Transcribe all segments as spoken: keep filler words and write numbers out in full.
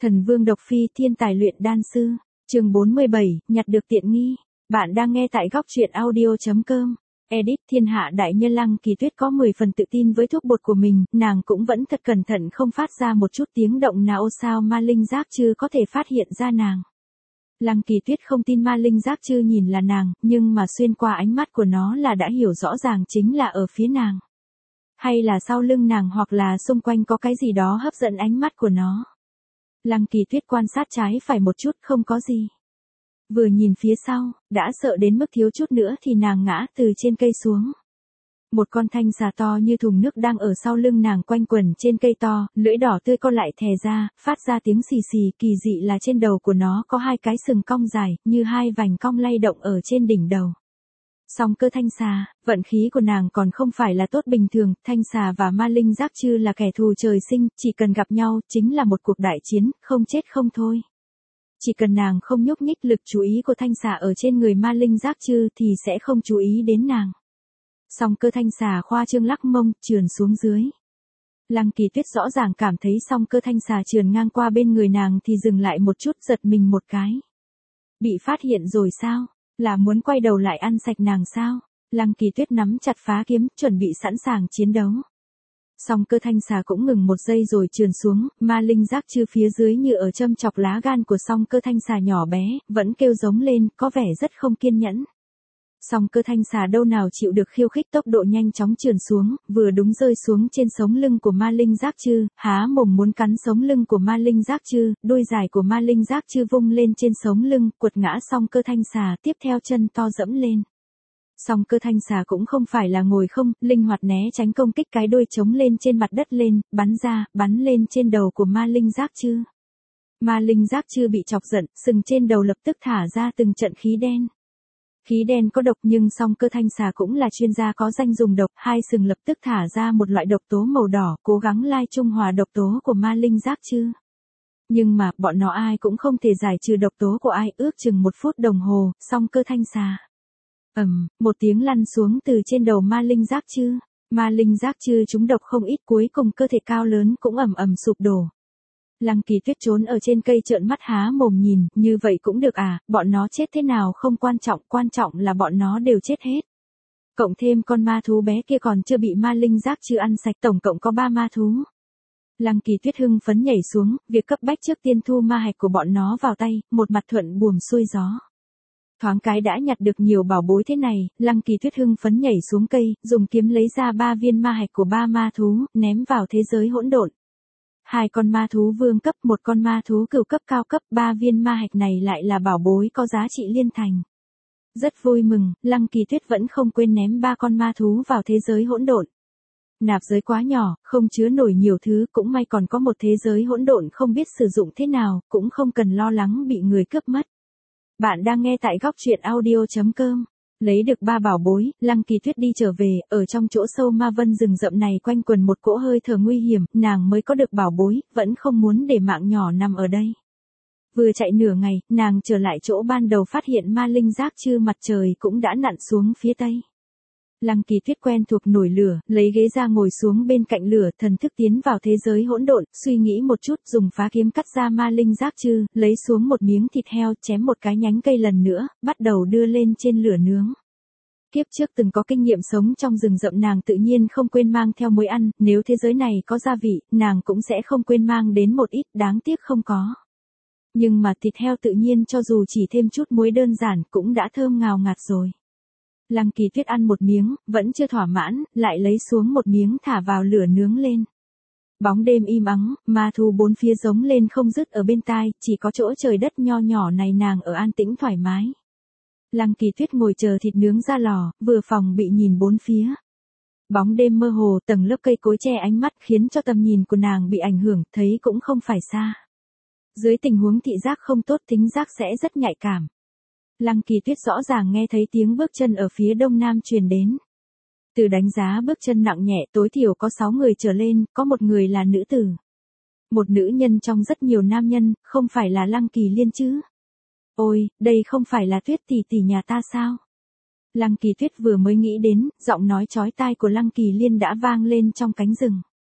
Thần Vương Độc Phi thiên tài luyện đan sư, chương bốn mươi bảy, nhặt được tiện nghi. Bạn đang nghe tại góc truyện audio chấm com. Edit thiên hạ đại nhân Lăng Kỳ Tuyết có mười phần tự tin với thuốc bột của mình, nàng cũng vẫn thật cẩn thận không phát ra một chút tiếng động nào sao ma linh giác chư có thể phát hiện ra nàng. Lăng Kỳ Tuyết không tin ma linh giác chư nhìn là nàng, nhưng mà xuyên qua ánh mắt của nó là đã hiểu rõ ràng chính là ở phía nàng. Hay là sau lưng nàng hoặc là xung quanh có cái gì đó hấp dẫn ánh mắt của nó. Lăng Kỳ Tuyết quan sát trái phải một chút không có gì. Vừa nhìn phía sau, đã sợ đến mức thiếu chút nữa thì nàng ngã từ trên cây xuống. Một con thanh xà to như thùng nước đang ở sau lưng nàng quanh quẩn trên cây to, lưỡi đỏ tươi co lại thè ra, phát ra tiếng xì xì, kỳ dị là trên đầu của nó có hai cái sừng cong dài, như hai vành cong lay động ở trên đỉnh đầu. Song Cơ thanh xà, vận khí của nàng còn không phải là tốt bình thường, thanh xà và ma linh giác chư là kẻ thù trời sinh, chỉ cần gặp nhau, chính là một cuộc đại chiến, không chết không thôi. Chỉ cần nàng không nhúc nhích, lực chú ý của thanh xà ở trên người ma linh giác chư thì sẽ không chú ý đến nàng. Song Cơ thanh xà khoa trương lắc mông, trườn xuống dưới. Lăng Kỳ Tuyết rõ ràng cảm thấy Song Cơ thanh xà trườn ngang qua bên người nàng thì dừng lại một chút, giật mình một cái. Bị phát hiện rồi sao? Là muốn quay đầu lại ăn sạch nàng sao? Lăng Kỳ Tuyết nắm chặt phá kiếm, chuẩn bị sẵn sàng chiến đấu. Song Cơ thanh xà cũng ngừng một giây rồi trườn xuống, ma linh giác chư phía dưới như ở châm chọc lá gan của Song Cơ thanh xà nhỏ bé, vẫn kêu giống lên, có vẻ rất không kiên nhẫn. Song Cơ thanh xà đâu nào chịu được khiêu khích, tốc độ nhanh chóng trườn xuống, vừa đúng rơi xuống trên sống lưng của ma linh giác chư, há mồm muốn cắn sống lưng của ma linh giác chư, đuôi dài của ma linh giác chư vung lên trên sống lưng, quật ngã Song Cơ thanh xà, tiếp theo chân to dẫm lên. Song Cơ thanh xà cũng không phải là ngồi không, linh hoạt né tránh công kích, cái đuôi trống lên trên mặt đất lên, bắn ra, bắn lên trên đầu của ma linh giác chư. Ma linh giác chư bị chọc giận, sừng trên đầu lập tức thả ra từng trận khí đen. Khí đen có độc nhưng Song Cơ thanh xà cũng là chuyên gia có danh dùng độc, hai sừng lập tức thả ra một loại độc tố màu đỏ, cố gắng lai trung hòa độc tố của ma linh giác chư. Nhưng mà, bọn nó ai cũng không thể giải trừ độc tố của ai, ước chừng một phút đồng hồ, Song Cơ thanh xà. Ầm, một tiếng lăn xuống từ trên đầu ma linh giác chư. Ma linh giác chư trúng độc không ít, cuối cùng cơ thể cao lớn cũng ầm ầm sụp đổ. Lăng Kỳ Tuyết trốn ở trên cây trợn mắt há mồm nhìn, như vậy cũng được à, bọn nó chết thế nào không quan trọng, quan trọng là bọn nó đều chết hết. Cộng thêm con ma thú bé kia còn chưa bị ma linh giác chư ăn sạch, tổng cộng có ba ma thú. Lăng Kỳ Tuyết hưng phấn nhảy xuống, việc cấp bách trước tiên thu ma hạch của bọn nó vào tay, một mặt thuận buồm xuôi gió. Thoáng cái đã nhặt được nhiều bảo bối thế này, Lăng Kỳ Tuyết hưng phấn nhảy xuống cây, dùng kiếm lấy ra ba viên ma hạch của ba ma thú, ném vào thế giới hỗn độn. Hai con ma thú vương cấp, một con ma thú cửu cấp cao cấp, ba viên ma hạch này lại là bảo bối có giá trị liên thành. Rất vui mừng, Lăng Kỳ Tuyết vẫn không quên ném ba con ma thú vào thế giới hỗn độn. Nạp giới quá nhỏ, không chứa nổi nhiều thứ, cũng may còn có một thế giới hỗn độn không biết sử dụng thế nào, cũng không cần lo lắng bị người cướp mất. Bạn đang nghe tại góc truyện audio chấm com. Lấy được ba bảo bối, Lăng Kỳ Tuyết đi trở về, ở trong chỗ sâu ma vân rừng rậm này quanh quần một cỗ hơi thở nguy hiểm, nàng mới có được bảo bối, vẫn không muốn để mạng nhỏ nằm ở đây. Vừa chạy nửa ngày, nàng trở lại chỗ ban đầu phát hiện ma linh giác chư, mặt trời cũng đã nặn xuống phía tây. Lăng Kỳ Tuyết quen thuộc nổi lửa, lấy ghế ra ngồi xuống bên cạnh lửa, thần thức tiến vào thế giới hỗn độn, suy nghĩ một chút, dùng phá kiếm cắt ra ma linh giác chư, lấy xuống một miếng thịt heo, chém một cái nhánh cây lần nữa, bắt đầu đưa lên trên lửa nướng. Kiếp trước từng có kinh nghiệm sống trong rừng rậm, nàng tự nhiên không quên mang theo muối ăn, nếu thế giới này có gia vị, nàng cũng sẽ không quên mang đến một ít, đáng tiếc không có. Nhưng mà thịt heo tự nhiên cho dù chỉ thêm chút muối đơn giản cũng đã thơm ngào ngạt rồi. Lăng Kỳ Tuyết ăn một miếng, vẫn chưa thỏa mãn, lại lấy xuống một miếng thả vào lửa nướng lên. Bóng đêm im ắng, ma thú bốn phía giống lên không dứt ở bên tai, chỉ có chỗ trời đất nho nhỏ này nàng ở an tĩnh thoải mái. Lăng Kỳ Tuyết ngồi chờ thịt nướng ra lò, vừa phòng bị nhìn bốn phía. Bóng đêm mơ hồ, tầng lớp cây cối che ánh mắt khiến cho tầm nhìn của nàng bị ảnh hưởng, thấy cũng không phải xa. Dưới tình huống thị giác không tốt, thính giác sẽ rất nhạy cảm. Lăng Kỳ Tuyết rõ ràng nghe thấy tiếng bước chân ở phía đông nam truyền đến. Từ đánh giá bước chân nặng nhẹ, tối thiểu có sáu người trở lên, có một người là nữ tử. Một nữ nhân trong rất nhiều nam nhân, không phải là Lăng Kỳ Liên chứ? Ôi, đây không phải là Tuyết tỷ tỷ nhà ta sao? Lăng Kỳ Tuyết vừa mới nghĩ đến, giọng nói chói tai của Lăng Kỳ Liên đã vang lên trong cánh rừng.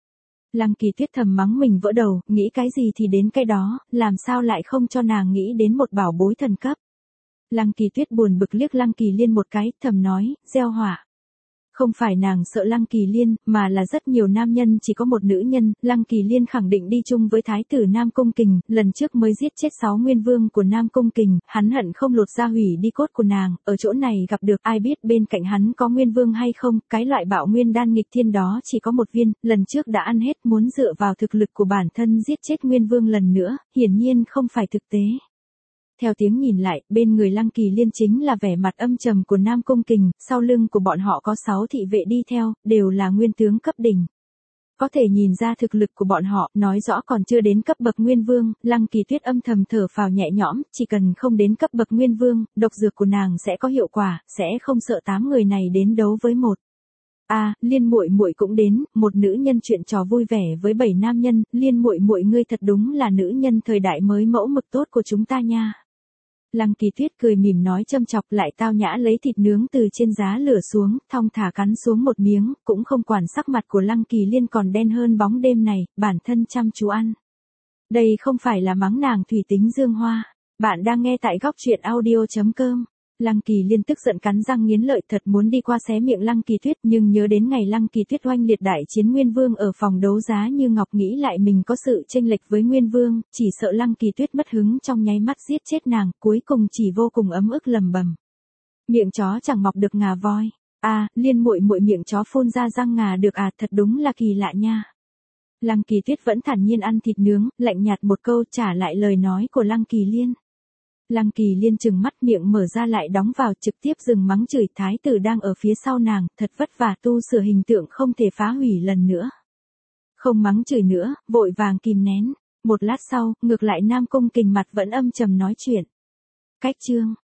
Lăng Kỳ Tuyết thầm mắng mình vỡ đầu, nghĩ cái gì thì đến cái đó, làm sao lại không cho nàng nghĩ đến một bảo bối thần cấp. Lăng Kỳ Tuyết buồn bực liếc Lăng Kỳ Liên một cái, thầm nói, gieo họa. Không phải nàng sợ Lăng Kỳ Liên, mà là rất nhiều nam nhân chỉ có một nữ nhân, Lăng Kỳ Liên khẳng định đi chung với thái tử Nam Cung Kình, lần trước mới giết chết sáu nguyên vương của Nam Cung Kình, hắn hận không lột ra hủy đi cốt của nàng, ở chỗ này gặp được ai biết bên cạnh hắn có nguyên vương hay không, cái loại bạo nguyên đan nghịch thiên đó chỉ có một viên, lần trước đã ăn hết, muốn dựa vào thực lực của bản thân giết chết nguyên vương lần nữa, hiển nhiên không phải thực tế. Theo tiếng nhìn lại, bên người Lăng Kỳ Liên chính là vẻ mặt âm trầm của Nam Cung Kình, sau lưng của bọn họ có sáu thị vệ đi theo, đều là nguyên tướng cấp đỉnh. Có thể nhìn ra thực lực của bọn họ, nói rõ còn chưa đến cấp bậc nguyên vương, Lăng Kỳ Tuyết âm thầm thở phào nhẹ nhõm, chỉ cần không đến cấp bậc nguyên vương, độc dược của nàng sẽ có hiệu quả, sẽ không sợ tám người này đến đấu với một. A, à, Liên muội muội cũng đến, một nữ nhân chuyện trò vui vẻ với bảy nam nhân, Liên muội muội ngươi thật đúng là nữ nhân thời đại mới mẫu mực tốt của chúng ta nha. Lăng Kỳ Tuyết cười mỉm nói châm chọc, lại tao nhã lấy thịt nướng từ trên giá lửa xuống, thong thả cắn xuống một miếng, cũng không quản sắc mặt của Lăng Kỳ Liên còn đen hơn bóng đêm này, bản thân chăm chú ăn. Đây không phải là mắng nàng thủy tính dương hoa. Bạn đang nghe tại góc truyện audio chấm com. Lăng Kỳ Liên tức giận cắn răng nghiến lợi, thật muốn đi qua xé miệng Lăng Kỳ Tuyết, nhưng nhớ đến ngày Lăng Kỳ Tuyết oanh liệt đại chiến Nguyên Vương ở phòng đấu giá như ngọc, nghĩ lại mình có sự chênh lệch với Nguyên Vương, chỉ sợ Lăng Kỳ Tuyết mất hứng trong nháy mắt giết chết nàng, cuối cùng chỉ vô cùng ấm ức lầm bầm. Miệng chó chẳng mọc được ngà voi. A, à, Liên muội muội miệng chó phun ra răng ngà được à, thật đúng là kỳ lạ nha. Lăng Kỳ Tuyết vẫn thản nhiên ăn thịt nướng, lạnh nhạt một câu trả lại lời nói của Lăng Kỳ Liên. Lăng Kỳ Liên trừng mắt, miệng mở ra lại đóng vào, trực tiếp dừng mắng chửi thái tử đang ở phía sau nàng, thật vất vả tu sửa hình tượng không thể phá hủy lần nữa. Không mắng chửi nữa, vội vàng kìm nén. Một lát sau, ngược lại Nam Cung Kình mặt vẫn âm trầm nói chuyện. Cách chương